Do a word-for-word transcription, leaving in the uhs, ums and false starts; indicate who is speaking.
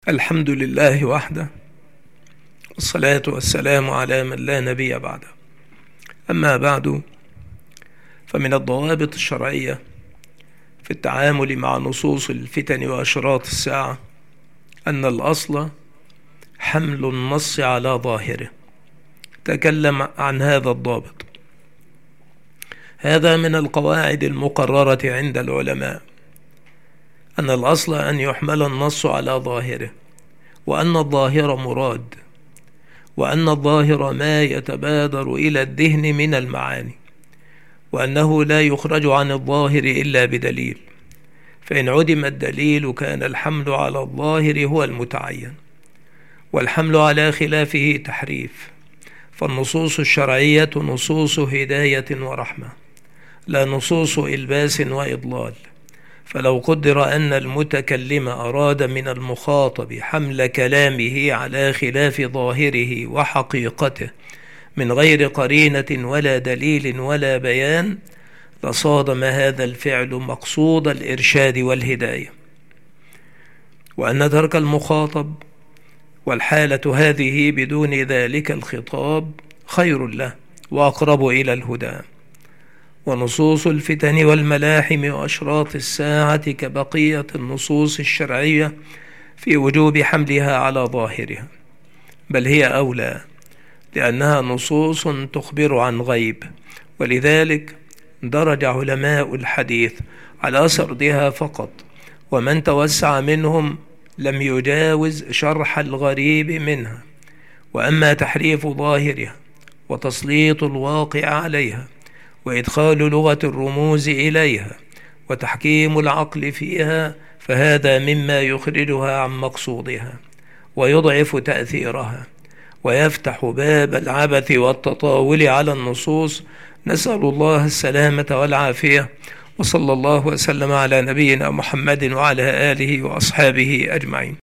Speaker 1: الحمد لله وحده، والصلاة والسلام على من لا نبي بعده. أما بعد، فمن الضوابط الشرعية في التعامل مع نصوص الفتن وأشراط الساعة أن الأصل حمل النص على ظاهره. تكلم عن هذا الضابط. هذا من القواعد المقررة عند العلماء، أن الأصل أن يحمل النص على ظاهره، وأن الظاهر مراد، وأن الظاهر ما يتبادر إلى الذهن من المعاني، وأنه لا يخرج عن الظاهر إلا بدليل، فإن عدم الدليل كان الحمل على الظاهر هو المتعين، والحمل على خلافه تحريف. فالنصوص الشرعية نصوص هداية ورحمة، لا نصوص إلباس وإضلال. فلو قدر أن المتكلم أراد من المخاطب حمل كلامه على خلاف ظاهره وحقيقته من غير قرينة ولا دليل ولا بيان، لصادم هذا الفعل مقصود الإرشاد والهداية، وأن ترك المخاطب والحالة هذه بدون ذلك الخطاب خير له وأقرب إلى الهدى. ونصوص الفتن والملاحم وأشراط الساعة كبقية النصوص الشرعية في وجوب حملها على ظاهرها، بل هي أولى، لأنها نصوص تخبر عن غيب، ولذلك درج علماء الحديث على سردها فقط، ومن توسع منهم لم يجاوز شرح الغريب منها. وأما تحريف ظاهرها وتسليط الواقع عليها وإدخال لغة الرموز إليها وتحكيم العقل فيها، فهذا مما يخرجها عن مقصودها ويضعف تأثيرها ويفتح باب العبث والتطاول على النصوص. نسأل الله السلامة والعافية، وصلى الله وسلم على نبينا محمد وعلى آله وأصحابه أجمعين.